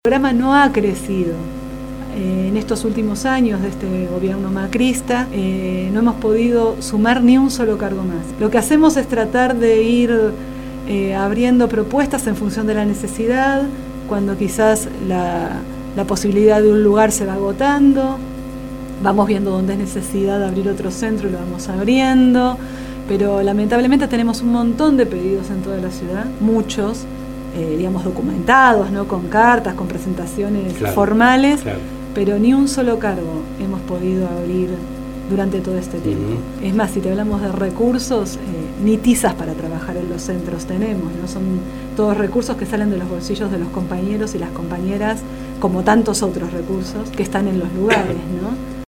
programa no ha crecido. En estos últimos años de este gobierno macrista no hemos podido sumar ni un solo cargo más. Lo que hacemos es tratar de ir abriendo propuestas en función de la necesidad, cuando quizás la posibilidad de un lugar se va agotando, vamos viendo dónde es necesidad de abrir otro centro y lo vamos abriendo, pero lamentablemente tenemos un montón de pedidos en toda la ciudad, muchos, digamos documentados, ¿no? Con cartas, con presentaciones formales, pero ni un solo cargo hemos podido abrir durante todo este tiempo. Es más, si te hablamos de recursos, ni tizas para trabajar en los centros tenemos, ¿no? Son todos recursos que salen de los bolsillos de los compañeros y las compañeras, como tantos otros recursos que están en los lugares, ¿no?